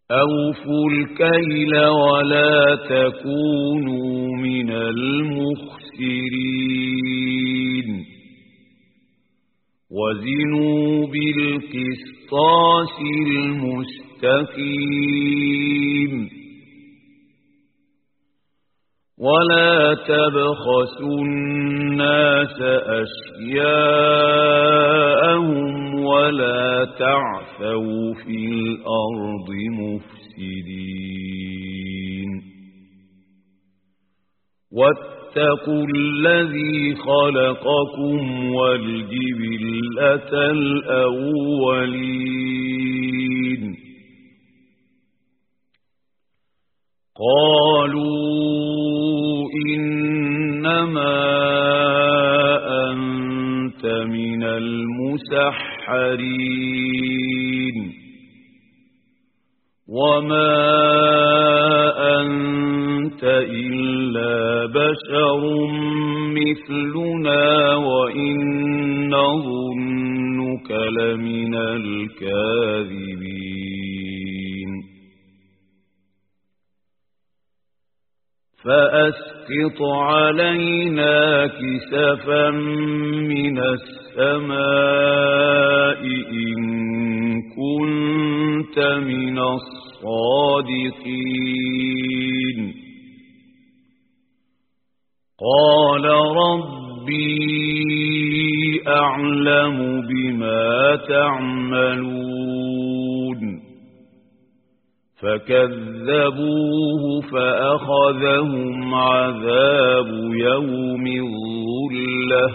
أوفوا الكيل ولا تكونوا من المخسرين وزنوا بالقسطاس المستقيم ولا تبخسوا الناس أشياءهم ولا تعثوا في الأرض مفسدين واتقوا الذي خلقكم والجبلة الأولين قالوا إنما أنت من المسحرين وما أنت إلا بشر مثلنا وإن نظنك لمن الكاذبين فأسقط علينا كسفا من السماء إن كنت من الصادقين قال ربي أعلم بما تعملون فكذبوه فأخذهم عذاب يوم الظلة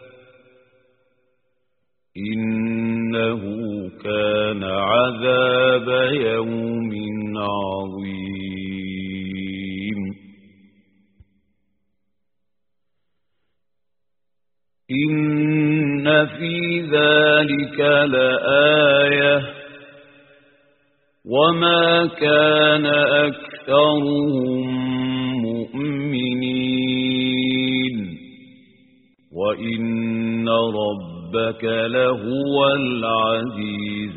إنه كان عذاب يوم عظيم إن في ذلك لآية وما كان أكثرهم مؤمنين وإن ربك لهو العزيز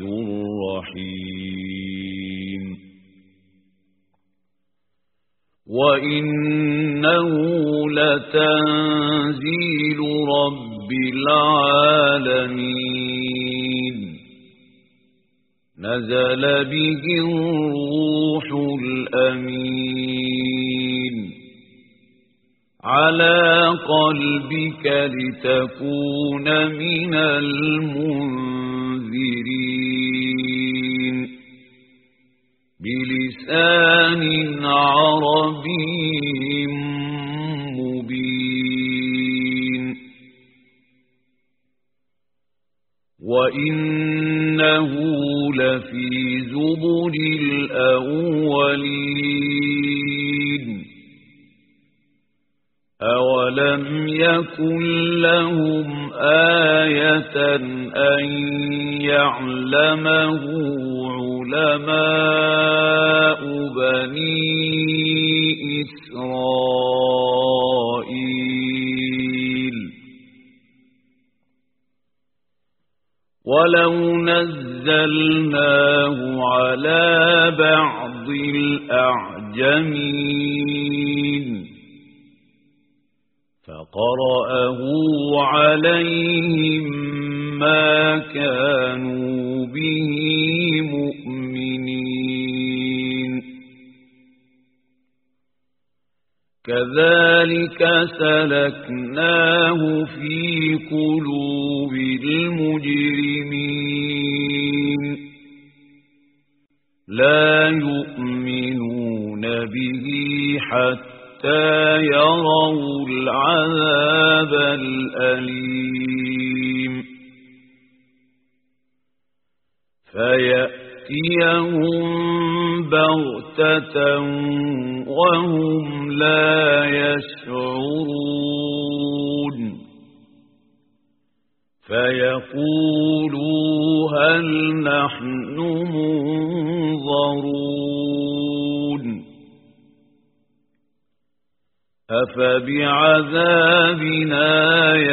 الرحيم وإنه لتنزيل رب العالمين نزل به الروح الأمين على قلبك لتكون من المنذرين بلسان عربي مبين وإنه لفي زبر الأولين أولم يكن لهم آية أن يعلمه علماء بني إسرائيل ولو نزلناه على بعض الأعجمين فقرأه عليهم ما كانوا به مؤمنين كذلك سلكناه في قلوب المجرمين لا يؤمنون به حتى يروا العذاب الأليم فيأتيهم بغتة وهم لا يشعرون فيقولوا هل نحن منظرون أفبعذابنا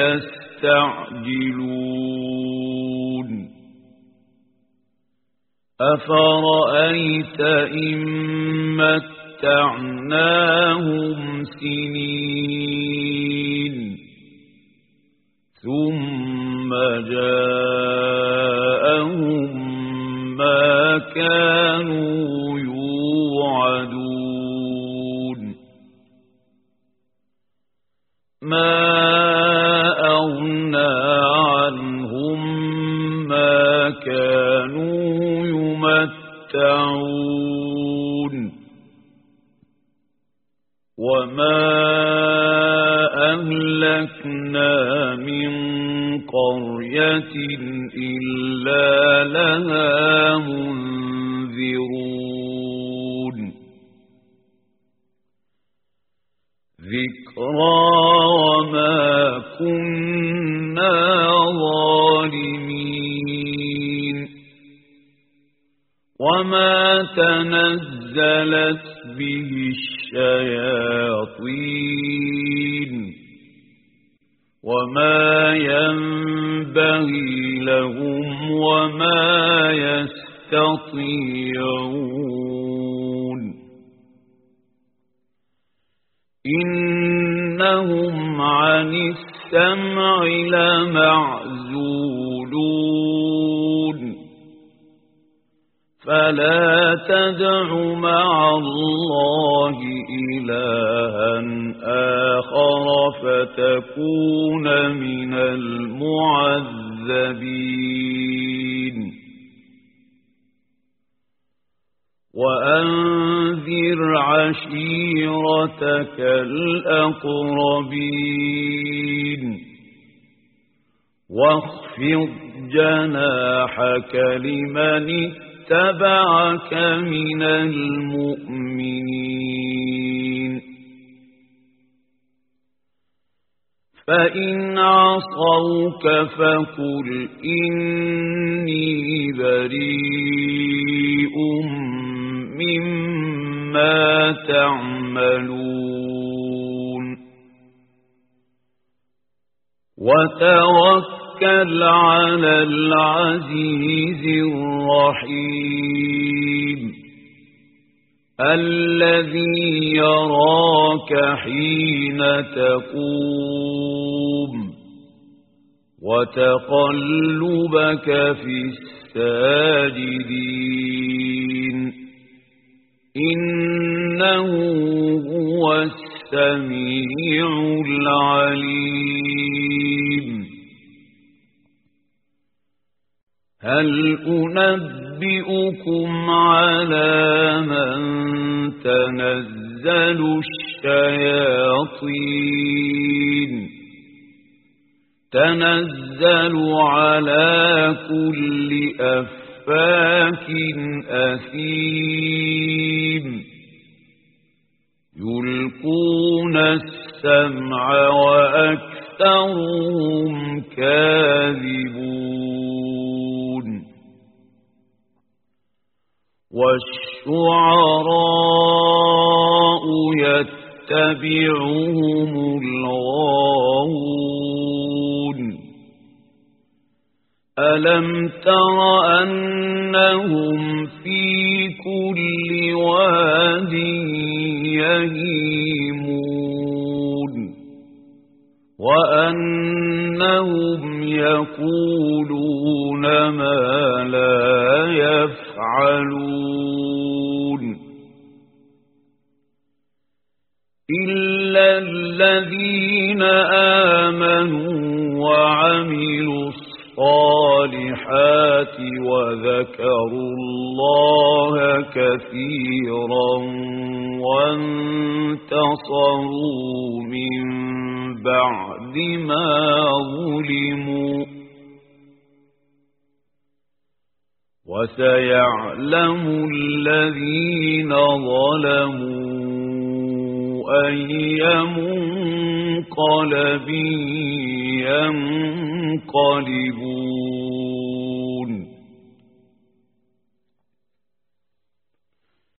يستعجلون أفرأيت إن متعناهم سنين ثم جاءهم ما كانوا يوعدون ما أغنى عنهم ما كانوا يمتعون وما أهلكنا من قرية إلا لها منذرون ذكرى وما كنا ظالمين وما تنزلت به الشياطين وما ينبغي لهم وما يستطيعون إنهم عن السمع لمعزولون فلا تدع مع الله إلها آخر فتكون من المعذبين وأنذر عشيرتك الأقربين واخفض جناحك لمن اتبعك من المؤمنين فإن عصوك فقل إني بريء مما تعملون وتوكل على العزيز الرحيم الذي يراك حين تقوم وتقلبك في الساجدين إنه هو السميع العليم هل أنبئكم على من تنزل الشياطين تنزل على كل أفاك أثيم يلقون السمع وأكثرهم كاذبون والشعراء يتبعهم الغاوون ألم تر أنهم في كل واد يهيمون وأنهم يقولون ما لا يفعلون إلا الذين آمنوا وعملوا الصالحات وذكروا الله كثيرا وانتصروا من بعد ما ظلموا وسيعلم الذين ظلموا أي منقلب ينقلبون